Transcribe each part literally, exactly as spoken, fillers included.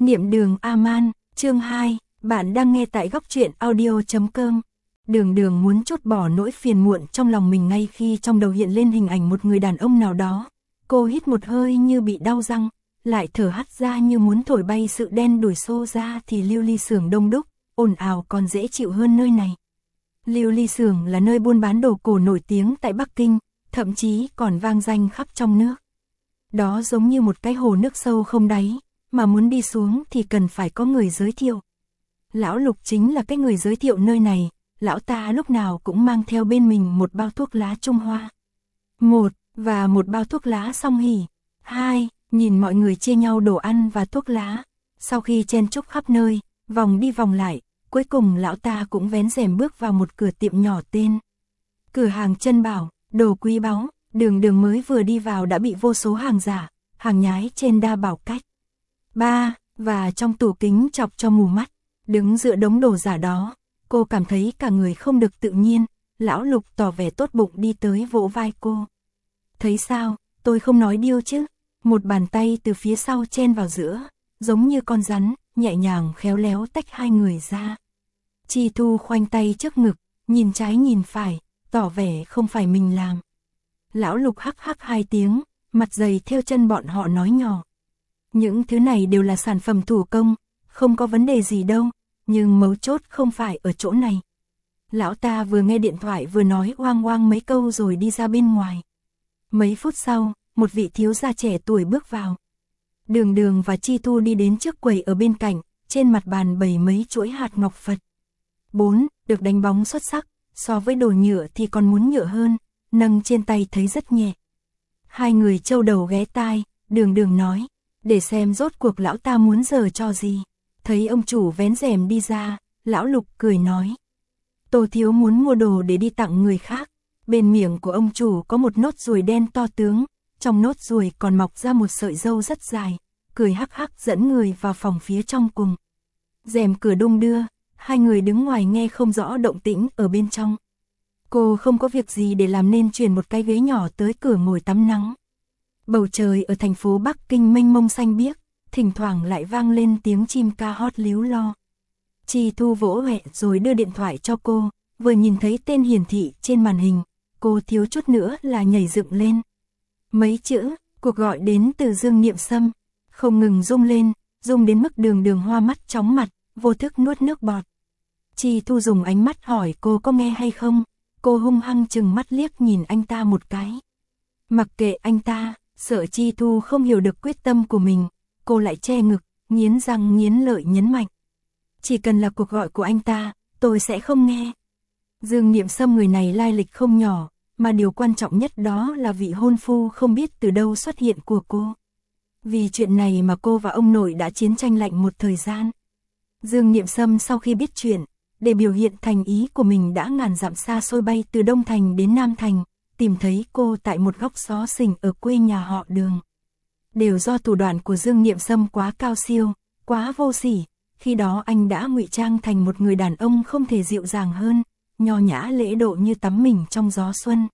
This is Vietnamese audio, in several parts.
Niệm đường A-man, chương hai, bạn đang nghe tại góc truyện audio chấm com. Đường đường muốn trút bỏ nỗi phiền muộn trong lòng mình ngay khi trong đầu hiện lên hình ảnh một người đàn ông nào đó. Cô hít một hơi như bị đau răng, lại thở hắt ra như muốn thổi bay sự đen đủi xô ra thì Lưu Ly Xưởng đông đúc, ồn ào còn dễ chịu hơn nơi này. Lưu Ly Xưởng là nơi buôn bán đồ cổ nổi tiếng tại Bắc Kinh, thậm chí còn vang danh khắp trong nước. Đó giống như một cái hồ nước sâu không đáy, mà muốn đi xuống thì cần phải có người giới thiệu. Lão Lục chính là cái người giới thiệu nơi này, lão ta lúc nào cũng mang theo bên mình một bao thuốc lá Trung Hoa. Một, và một bao thuốc lá Song Hỷ. Hai, nhìn mọi người chia nhau đồ ăn và thuốc lá. Sau khi chen chúc khắp nơi, vòng đi vòng lại, cuối cùng lão ta cũng vén rèm bước vào một cửa tiệm nhỏ tên Cửa hàng Chân Bảo, đồ quý báu. Đường đường mới vừa đi vào đã bị vô số hàng giả, hàng nhái trên đa bảo cách. Ba, và trong tủ kính chọc cho mù mắt, đứng giữa đống đồ giả đó, cô cảm thấy cả người không được tự nhiên. Lão Lục tỏ vẻ tốt bụng đi tới vỗ vai cô. Thấy sao, tôi không nói điêu chứ? Một bàn tay từ phía sau chen vào giữa, giống như con rắn, nhẹ nhàng khéo léo tách hai người ra. Chi Thu khoanh tay trước ngực, nhìn trái nhìn phải, tỏ vẻ không phải mình làm. Lão Lục hắc hắc hai tiếng, mặt dày theo chân bọn họ nói nhỏ. Những thứ này đều là sản phẩm thủ công, không có vấn đề gì đâu, nhưng mấu chốt không phải ở chỗ này. Lão ta vừa nghe điện thoại vừa nói oang oang mấy câu rồi đi ra bên ngoài. Mấy phút sau, một vị thiếu gia trẻ tuổi bước vào. Đường Đường và Chi Thu đi đến trước quầy ở bên cạnh, trên mặt bàn bày mấy chuỗi hạt ngọc Phật. Bốn, được đánh bóng xuất sắc, so với đồ nhựa thì còn muốn nhựa hơn. Nâng trên tay thấy rất nhẹ. Hai người trâu đầu ghé tai, Đường Đường nói, để xem rốt cuộc lão ta muốn giở cho gì. Thấy ông chủ vén rèm đi ra, lão Lục cười nói, Tô thiếu muốn mua đồ để đi tặng người khác. Bên miệng của ông chủ có một nốt ruồi đen to tướng, trong nốt ruồi còn mọc ra một sợi râu rất dài, cười hắc hắc dẫn người vào phòng phía trong cùng. Rèm cửa đung đưa, hai người đứng ngoài nghe không rõ động tĩnh ở bên trong. Cô không có việc gì để làm nên chuyển một cái ghế nhỏ tới cửa ngồi tắm nắng. Bầu trời ở thành phố Bắc Kinh mênh mông xanh biếc, thỉnh thoảng lại vang lên tiếng chim ca hót líu lo. Chi Thu vỗ hẹ rồi đưa điện thoại cho cô, vừa nhìn thấy tên hiển thị trên màn hình, cô thiếu chút nữa là nhảy dựng lên. Mấy chữ, cuộc gọi đến từ Dương Niệm Sâm, không ngừng rung lên, rung đến mức Đường Đường hoa mắt chóng mặt, vô thức nuốt nước bọt. Chi Thu dùng ánh mắt hỏi cô có nghe hay không. Cô hung hăng chừng mắt liếc nhìn anh ta một cái. Mặc kệ anh ta, sợ Chi Thu không hiểu được quyết tâm của mình, cô lại che ngực, nghiến răng nghiến lợi nhấn mạnh. Chỉ cần là cuộc gọi của anh ta, tôi sẽ không nghe. Dương Niệm Sâm người này lai lịch không nhỏ, mà điều quan trọng nhất đó là vị hôn phu không biết từ đâu xuất hiện của cô. Vì chuyện này mà cô và ông nội đã chiến tranh lạnh một thời gian. Dương Niệm Sâm sau khi biết chuyện, để biểu hiện thành ý của mình đã ngàn dặm xa xôi bay từ Đông Thành đến Nam Thành, tìm thấy cô tại một góc xó xỉnh ở quê nhà họ Đường. Đều do thủ đoạn của Dương Niệm Sâm quá cao siêu, quá vô sỉ, khi đó anh đã ngụy trang thành một người đàn ông không thể dịu dàng hơn, nho nhã lễ độ như tắm mình trong gió xuân.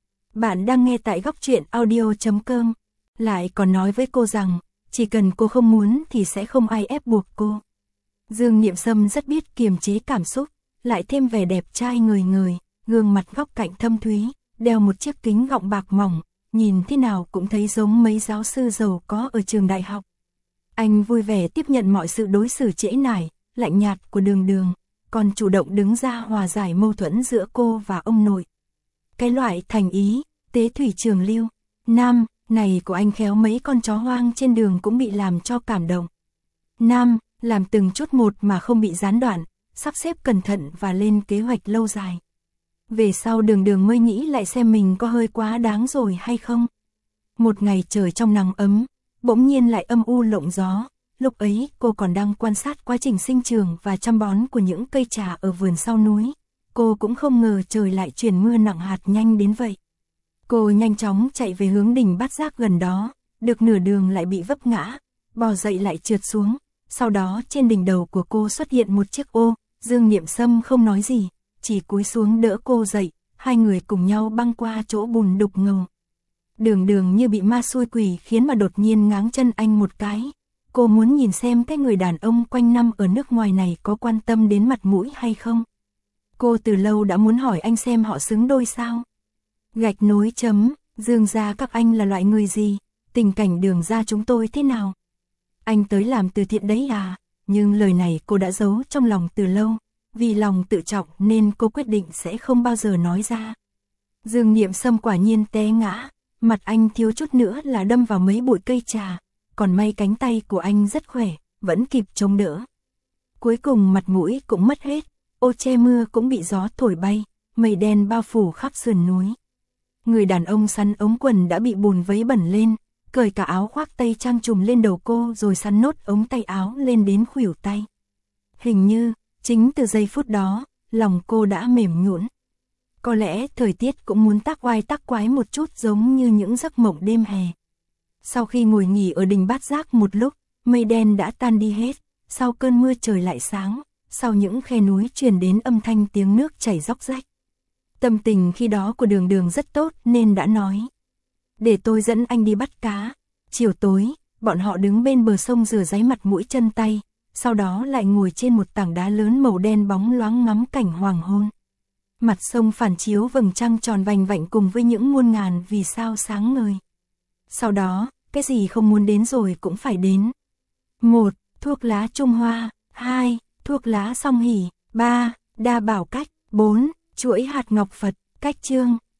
Bạn đang nghe tại góc truyện audio chấm com, lại còn nói với cô rằng, chỉ cần cô không muốn thì sẽ không ai ép buộc cô. Dương Niệm Sâm rất biết kiềm chế cảm xúc, lại thêm vẻ đẹp trai người người, gương mặt góc cạnh thâm thúy, đeo một chiếc kính gọng bạc mỏng, nhìn thế nào cũng thấy giống mấy giáo sư giàu có ở trường đại học. Anh vui vẻ tiếp nhận mọi sự đối xử trễ nải, lạnh nhạt của Đường Đường, còn chủ động đứng ra hòa giải mâu thuẫn giữa cô và ông nội. Cái loại thành ý, tế thủy trường lưu, nam, này của anh khéo mấy con chó hoang trên đường cũng bị làm cho cảm động. Nam, làm từng chút một mà không bị gián đoạn, sắp xếp cẩn thận và lên kế hoạch lâu dài. Về sau Đường Đường mới nghĩ lại xem mình có hơi quá đáng rồi hay không. Một ngày trời trong nắng ấm, bỗng nhiên lại âm u lộng gió, lúc ấy cô còn đang quan sát quá trình sinh trưởng và chăm bón của những cây trà ở vườn sau núi. Cô cũng không ngờ trời lại chuyển mưa nặng hạt nhanh đến vậy. Cô nhanh chóng chạy về hướng đỉnh Bát Giác gần đó, được nửa đường lại bị vấp ngã, bò dậy lại trượt xuống. Sau đó trên đỉnh đầu của cô xuất hiện một chiếc ô, Dương Niệm Sâm không nói gì, chỉ cúi xuống đỡ cô dậy, hai người cùng nhau băng qua chỗ bùn đục ngầu. Đường Đường như bị ma xui quỷ khiến mà đột nhiên ngáng chân anh một cái. Cô muốn nhìn xem cái người đàn ông quanh năm ở nước ngoài này có quan tâm đến mặt mũi hay không. Cô từ lâu đã muốn hỏi anh xem họ xứng đôi sao. Gạch nối chấm, Dương gia các anh là loại người gì, tình cảnh Đường gia chúng tôi thế nào? Anh tới làm từ thiện đấy à? Nhưng lời này cô đã giấu trong lòng từ lâu, vì lòng tự trọng nên cô quyết định sẽ không bao giờ nói ra. Dương Niệm Sâm quả nhiên té ngã, mặt anh thiếu chút nữa là đâm vào mấy bụi cây trà, còn may cánh tay của anh rất khỏe, vẫn kịp chống đỡ. Cuối cùng mặt mũi cũng mất hết, ô che mưa cũng bị gió thổi bay, mây đen bao phủ khắp sườn núi. Người đàn ông sắn ống quần đã bị bùn vấy bẩn lên, cởi cả áo khoác tây trang trùm lên đầu cô rồi sắn nốt ống tay áo lên đến khuỷu tay. Hình như, chính từ giây phút đó, lòng cô đã mềm nhũn. Có lẽ thời tiết cũng muốn tác oai tác quái một chút giống như những giấc mộng đêm hè. Sau khi ngồi nghỉ ở đình Bát Giác một lúc, mây đen đã tan đi hết, sau cơn mưa trời lại sáng, sau những khe núi truyền đến âm thanh tiếng nước chảy róc rách. Tâm tình khi đó của Đường Đường rất tốt nên đã nói: để tôi dẫn anh đi bắt cá. Chiều tối, bọn họ đứng bên bờ sông rửa ráy mặt mũi chân tay, sau đó lại ngồi trên một tảng đá lớn màu đen bóng loáng ngắm cảnh hoàng hôn. Mặt sông phản chiếu vầng trăng tròn vành vạnh cùng với những muôn ngàn vì sao sáng ngời. Sau đó, cái gì không muốn đến rồi cũng phải đến. một. Thuốc lá Trung Hoa. hai. Thuốc lá Song Hỷ. ba. Đa Bảo Cách. bốn. Chuỗi hạt ngọc Phật. Cách chương.